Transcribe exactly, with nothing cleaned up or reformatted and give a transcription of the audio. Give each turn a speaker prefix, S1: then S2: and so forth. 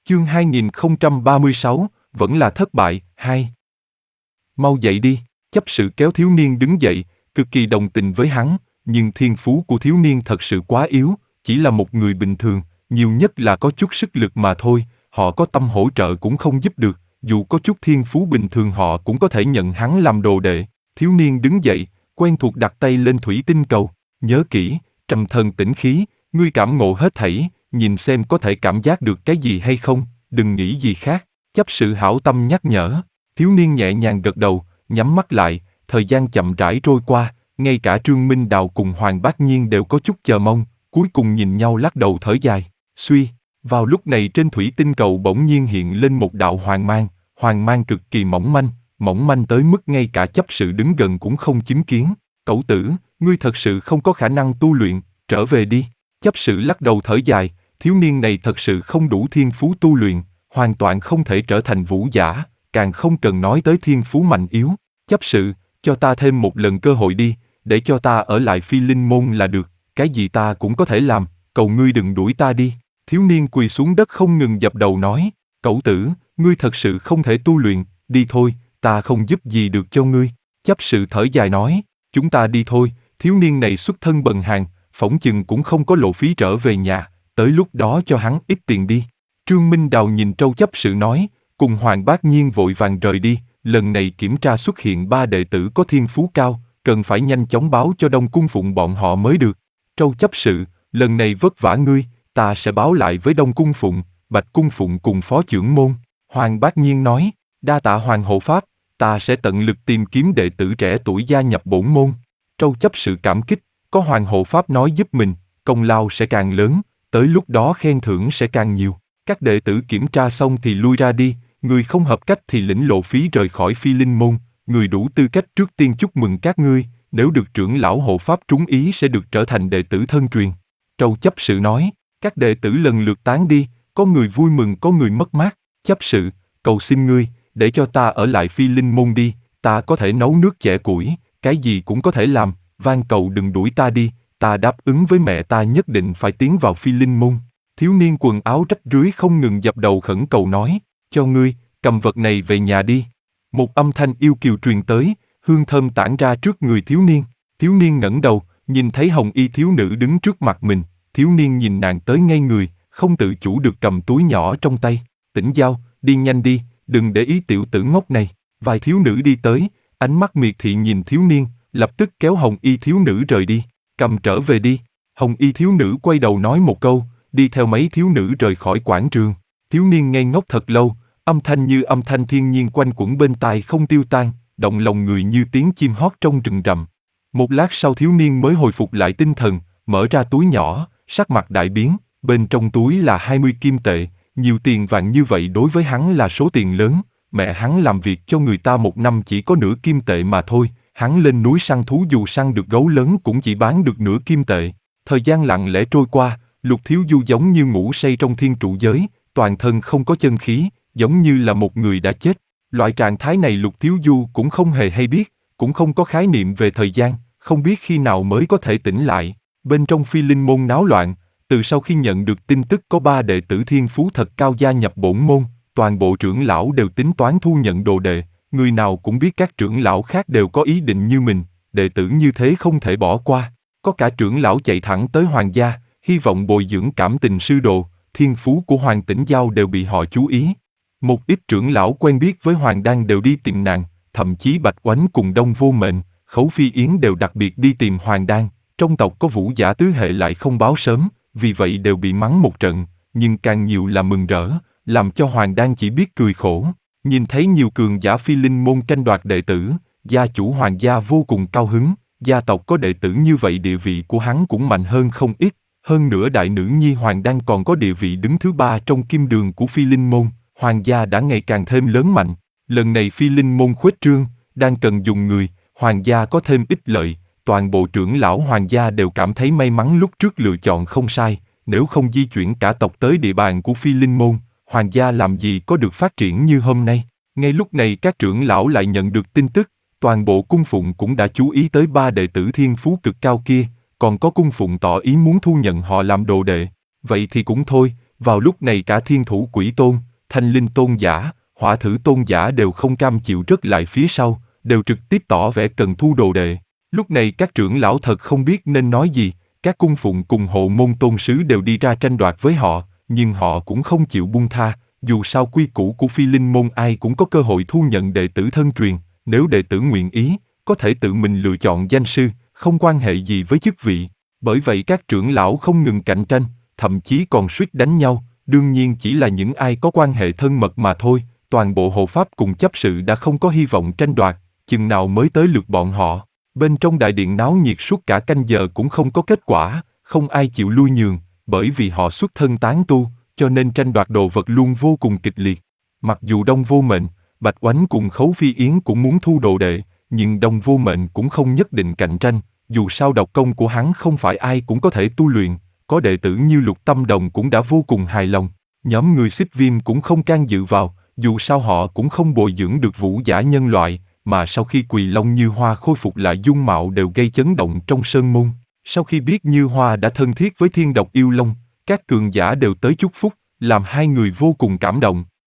S1: Chương hai nghìn không trăm ba mươi sáu, vẫn là thất bại, hai. Mau dậy đi, chấp sự kéo thiếu niên đứng dậy, cực kỳ đồng tình với hắn, nhưng thiên phú của thiếu niên thật sự quá yếu, chỉ là một người bình thường, nhiều nhất là có chút sức lực mà thôi, họ có tâm hỗ trợ cũng không giúp được, dù có chút thiên phú bình thường họ cũng có thể nhận hắn làm đồ đệ. Thiếu niên đứng dậy, quen thuộc đặt tay lên thủy tinh cầu, nhớ kỹ, trầm thần tĩnh khí, ngươi cảm ngộ hết thảy, nhìn xem có thể cảm giác được cái gì hay không, đừng nghĩ gì khác, chấp sự hảo tâm nhắc nhở. Thiếu niên nhẹ nhàng gật đầu, nhắm mắt lại, thời gian chậm rãi trôi qua, ngay cả Trương Minh Đào cùng Hoàng Bác Nhiên đều có chút chờ mong, cuối cùng nhìn nhau lắc đầu thở dài, suy. Vào lúc này trên thủy tinh cầu bỗng nhiên hiện lên một đạo hoàng mang, hoàng mang cực kỳ mỏng manh, mỏng manh tới mức ngay cả chấp sự đứng gần cũng không chứng kiến. Cẩu tử, ngươi thật sự không có khả năng tu luyện, trở về đi. Chấp sự lắc đầu thở dài, thiếu niên này thật sự không đủ thiên phú tu luyện, hoàn toàn không thể trở thành vũ giả, càng không cần nói tới thiên phú mạnh yếu. Chấp sự, cho ta thêm một lần cơ hội đi, để cho ta ở lại Phi Linh Môn là được, cái gì ta cũng có thể làm, cầu ngươi đừng đuổi ta đi. Thiếu niên quỳ xuống đất không ngừng dập đầu nói, cẩu tử, ngươi thật sự không thể tu luyện, đi thôi, ta không giúp gì được cho ngươi. Chấp sự thở dài nói, chúng ta đi thôi, thiếu niên này xuất thân bần hàn, phỏng chừng cũng không có lộ phí trở về nhà, tới lúc đó cho hắn ít tiền đi. Trương Minh Đào nhìn Trâu chấp sự nói, cùng Hoàng Bác Nhiên vội vàng rời đi, lần này kiểm tra xuất hiện ba đệ tử có thiên phú cao, cần phải nhanh chóng báo cho Đông Cung Phụng bọn họ mới được. Trâu chấp sự, lần này vất vả ngươi, ta sẽ báo lại với Đông Cung Phụng, Bạch Cung Phụng cùng Phó Chưởng Môn. Hoàng Bác Nhiên nói, đa tạ Hoàng hộ pháp, ta sẽ tận lực tìm kiếm đệ tử trẻ tuổi gia nhập bổn môn. Trâu chấp sự cảm kích, có Hoàng hộ pháp nói giúp mình, công lao sẽ càng lớn, tới lúc đó khen thưởng sẽ càng nhiều. Các đệ tử kiểm tra xong thì lui ra đi, người không hợp cách thì lĩnh lộ phí rời khỏi Phi Linh Môn, người đủ tư cách trước tiên chúc mừng các ngươi, nếu được trưởng lão hộ pháp trúng ý sẽ được trở thành đệ tử thân truyền. Trâu chấp sự nói, các đệ tử lần lượt tán đi, có người vui mừng có người mất mát. Chấp sự, cầu xin ngươi, để cho ta ở lại Phi Linh Môn đi, ta có thể nấu nước chẻ củi, cái gì cũng có thể làm, van cầu đừng đuổi ta đi, ta đáp ứng với mẹ ta nhất định phải tiến vào Phi Linh Môn. Thiếu niên quần áo rách rưới không ngừng dập đầu khẩn cầu nói, cho ngươi, cầm vật này về nhà đi. Một âm thanh yêu kiều truyền tới, hương thơm tản ra trước người thiếu niên. Thiếu niên ngẩng đầu, nhìn thấy hồng y thiếu nữ đứng trước mặt mình, thiếu niên nhìn nàng tới ngây người, không tự chủ được cầm túi nhỏ trong tay. Tỉnh Giao, đi nhanh đi, đừng để ý tiểu tử ngốc này. Vài thiếu nữ đi tới, ánh mắt miệt thị nhìn thiếu niên, lập tức kéo hồng y thiếu nữ rời đi. Cầm trở về đi. Hồng y thiếu nữ quay đầu nói một câu, đi theo mấy thiếu nữ rời khỏi quảng trường. Thiếu niên ngây ngốc thật lâu, âm thanh như âm thanh thiên nhiên quanh quẩn bên tai không tiêu tan, động lòng người như tiếng chim hót trong rừng rậm. Một lát sau thiếu niên mới hồi phục lại tinh thần, mở ra túi nhỏ, sắc mặt đại biến, bên trong túi là hai mươi kim tệ, nhiều tiền vàng như vậy đối với hắn là số tiền lớn, mẹ hắn làm việc cho người ta một năm chỉ có nửa kim tệ mà thôi, hắn lên núi săn thú dù săn được gấu lớn cũng chỉ bán được nửa kim tệ. Thời gian lặng lẽ trôi qua, Lục Thiếu Du giống như ngủ say trong thiên trụ giới, toàn thân không có chân khí, giống như là một người đã chết. Loại trạng thái này Lục Thiếu Du cũng không hề hay biết, cũng không có khái niệm về thời gian, không biết khi nào mới có thể tỉnh lại. Bên trong Phi Linh Môn náo loạn, từ sau khi nhận được tin tức có ba đệ tử thiên phú thật cao gia nhập bổn môn, toàn bộ trưởng lão đều tính toán thu nhận đồ đệ, người nào cũng biết các trưởng lão khác đều có ý định như mình, đệ tử như thế không thể bỏ qua. Có cả trưởng lão chạy thẳng tới Hoàng gia, hy vọng bồi dưỡng cảm tình sư đồ, thiên phú của Hoàng Tĩnh Giao đều bị họ chú ý. Một ít trưởng lão quen biết với Hoàng Đan đều đi tìm nàng, thậm chí Bạch Oánh cùng Đông Vô Mệnh, Khấu Phi Yến đều đặc biệt đi tìm Hoàng Đan. Trong tộc có vũ giả tứ hệ lại không báo sớm, vì vậy đều bị mắng một trận, nhưng càng nhiều là mừng rỡ, làm cho Hoàng Đan chỉ biết cười khổ. Nhìn thấy nhiều cường giả Phi Linh Môn tranh đoạt đệ tử, gia chủ Hoàng gia vô cùng cao hứng, gia tộc có đệ tử như vậy địa vị của hắn cũng mạnh hơn không ít. Hơn nữa đại nữ nhi Hoàng Đan còn có địa vị đứng thứ ba trong kim đường của Phi Linh Môn, Hoàng gia đã ngày càng thêm lớn mạnh. Lần này Phi Linh Môn khuếch trương, đang cần dùng người, Hoàng gia có thêm ích lợi, toàn bộ trưởng lão Hoàng gia đều cảm thấy may mắn lúc trước lựa chọn không sai, nếu không di chuyển cả tộc tới địa bàn của Phi Linh Môn, Hoàng gia làm gì có được phát triển như hôm nay. Ngay lúc này các trưởng lão lại nhận được tin tức, toàn bộ cung phụng cũng đã chú ý tới ba đệ tử thiên phú cực cao kia, còn có cung phụng tỏ ý muốn thu nhận họ làm đồ đệ. Vậy thì cũng thôi, Vào lúc này cả thiên thủ quỷ tôn, thanh linh tôn giả, hỏa thử tôn giả đều không cam chịu rớt lại phía sau, đều trực tiếp tỏ vẻ cần thu đồ đệ. Lúc này các trưởng lão thật không biết nên nói gì, các cung phụng cùng hộ môn tôn sứ đều đi ra tranh đoạt với họ, nhưng họ cũng không chịu buông tha, dù sao quy củ của phi linh môn ai cũng có cơ hội thu nhận đệ tử thân truyền, nếu đệ tử nguyện ý, có thể tự mình lựa chọn danh sư, không quan hệ gì với chức vị. Bởi vậy các trưởng lão không ngừng cạnh tranh, thậm chí còn suýt đánh nhau, đương nhiên chỉ là những ai có quan hệ thân mật mà thôi, toàn bộ hộ pháp cùng chấp sự đã không có hy vọng tranh đoạt, chừng nào mới tới lượt bọn họ. Bên trong đại điện náo nhiệt suốt cả canh giờ cũng không có kết quả, không ai chịu lui nhường, bởi vì họ xuất thân tán tu, cho nên tranh đoạt đồ vật luôn vô cùng kịch liệt. Mặc dù Đông Vô Mệnh, Bạch Oánh cùng Khấu Phi Yến cũng muốn thu đồ đệ, nhưng Đông Vô Mệnh cũng không nhất định cạnh tranh, dù sao độc công của hắn không phải ai cũng có thể tu luyện, có đệ tử như Lục Tâm Đồng cũng đã vô cùng hài lòng, nhóm người Xích Viêm cũng không can dự vào, dù sao họ cũng không bồi dưỡng được vũ giả nhân loại, mà sau khi Quỳ Long Như Hoa khôi phục lại dung mạo đều gây chấn động trong sơn môn. Sau khi biết Như Hoa đã thân thiết với Thiên Độc Yêu Long, các cường giả đều tới chúc phúc, làm hai người vô cùng cảm động.